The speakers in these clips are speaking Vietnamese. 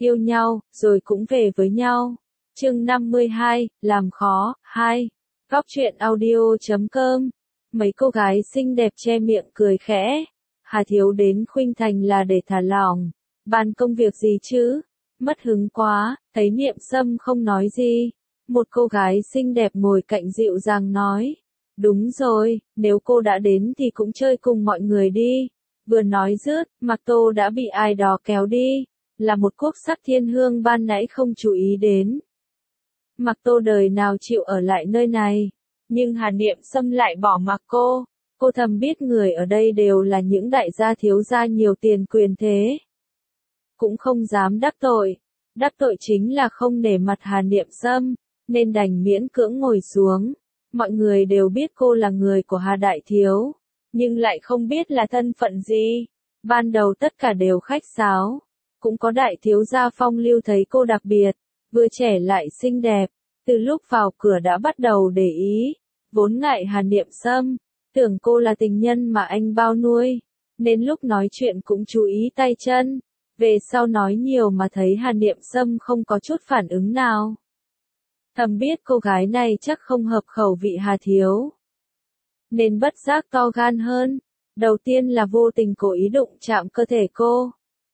yêu nhau, rồi cũng về với nhau. Chương 52, làm khó, 2. Góc truyện audio.com. Mấy cô gái xinh đẹp che miệng cười khẽ. Hà Thiếu đến Khuynh Thành là để thả lỏng. Bàn công việc gì chứ? Mất hứng quá, thấy Niệm Sâm không nói gì. Một cô gái xinh đẹp ngồi cạnh dịu dàng nói. Đúng rồi, nếu cô đã đến thì cũng chơi cùng mọi người đi. Vừa nói dứt, Mạc Tô đã bị ai đó kéo đi. Là một quốc sắc thiên hương ban nãy không chú ý đến. Mạc Tô đời nào chịu ở lại nơi này. Nhưng Hà Niệm Sâm lại bỏ mặc cô. Cô thầm biết người ở đây đều là những đại gia thiếu gia nhiều tiền quyền thế. Cũng không dám đắc tội. Đắc tội chính là không nể mặt Hà Niệm Sâm, nên đành miễn cưỡng ngồi xuống. Mọi người đều biết cô là người của Hà Đại Thiếu, nhưng lại không biết là thân phận gì. Ban đầu tất cả đều khách sáo. Cũng có đại thiếu gia phong lưu thấy cô đặc biệt, vừa trẻ lại xinh đẹp. Từ lúc vào cửa đã bắt đầu để ý. Vốn ngại Hà Niệm Sâm, tưởng cô là tình nhân mà anh bao nuôi, nên lúc nói chuyện cũng chú ý tay chân. Về sau nói nhiều mà thấy Hà Niệm Sâm không có chút phản ứng nào. Thầm biết cô gái này chắc không hợp khẩu vị Hà Thiếu, nên bất giác to gan hơn. Đầu tiên là vô tình cố ý đụng chạm cơ thể cô.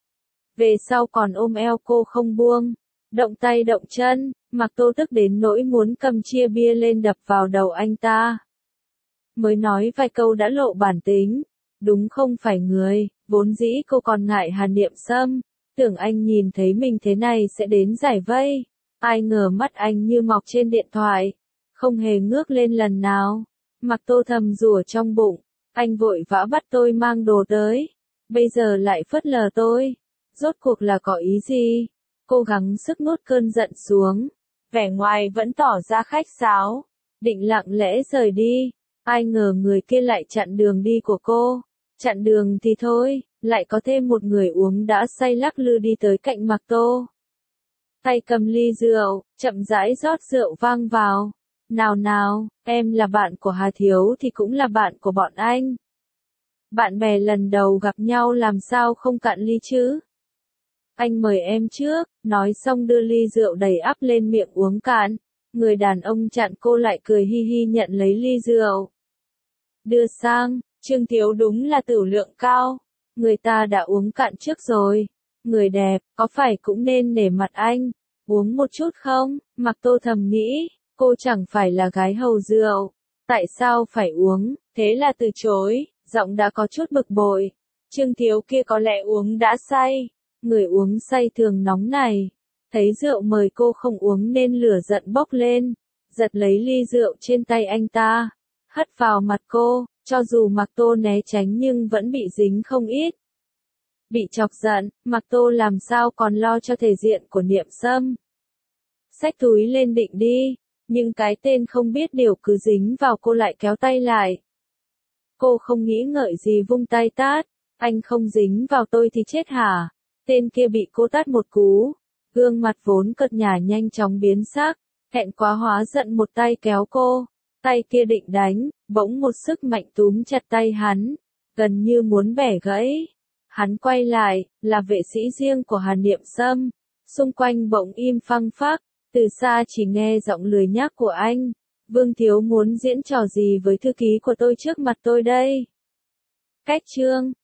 Về sau còn ôm eo cô không buông, động tay động chân. Mạc Tô tức đến nỗi muốn cầm chia bia lên đập vào đầu anh ta. Mới nói vài câu đã lộ bản tính. Đúng không phải người, vốn dĩ cô còn ngại Hà Niệm Sâm. Tưởng anh nhìn thấy mình thế này sẽ đến giải vây. Ai ngờ mắt anh như mọc trên điện thoại. Không hề ngước lên lần nào. Mạc Tô thầm rủa trong bụng. Anh vội vã bắt tôi mang đồ tới. Bây giờ lại phớt lờ tôi. Rốt cuộc là có ý gì? Cố gắng sức nuốt cơn giận xuống. Vẻ ngoài vẫn tỏ ra khách sáo. Định lặng lẽ rời đi. Ai ngờ người kia lại chặn đường đi của cô. Chặn đường thì thôi, lại có thêm một người uống đã say lắc lư đi tới cạnh Mạc Tô. Tay cầm ly rượu, chậm rãi rót rượu vang vào. Nào nào, em là bạn của Hà Thiếu thì cũng là bạn của bọn anh. Bạn bè lần đầu gặp nhau làm sao không cạn ly chứ? Anh mời em trước, nói xong đưa ly rượu đầy ắp lên miệng uống cạn. Người đàn ông chặn cô lại cười hi hi nhận lấy ly rượu. Đưa sang, Trương Thiếu đúng là tửu lượng cao. Người ta đã uống cạn trước rồi. Người đẹp, có phải cũng nên nể mặt anh. Uống một chút không? Mạc Tô thầm nghĩ, cô chẳng phải là gái hầu rượu. Tại sao phải uống? Thế là từ chối, giọng đã có chút bực bội. Trương Thiếu kia có lẽ uống đã say. Người uống say thường nóng này. Thấy rượu mời cô không uống nên lửa giận bốc lên. Giật lấy ly rượu trên tay anh ta. Hất vào mặt cô, cho dù Mạc Tô né tránh nhưng vẫn bị dính không ít. Bị chọc giận, Mạc Tô làm sao còn lo cho thể diện của Niệm Sâm. Xách túi lên định đi, nhưng cái tên không biết điều cứ dính vào cô lại kéo tay lại. Cô không nghĩ ngợi gì vung tay tát, anh không dính vào tôi thì chết hả? Tên kia bị cô tát một cú, gương mặt vốn cợt nhả nhanh chóng biến sắc, hẹn quá hóa giận một tay kéo cô. Tay kia định đánh, bỗng một sức mạnh túm chặt tay hắn, gần như muốn bẻ gãy. Hắn quay lại, là vệ sĩ riêng của Hà Niệm Sâm. Xung quanh bỗng im phăng phắc, từ xa chỉ nghe giọng lười nhác của anh. Vương Thiếu muốn diễn trò gì với thư ký của tôi trước mặt tôi đây? Cách chương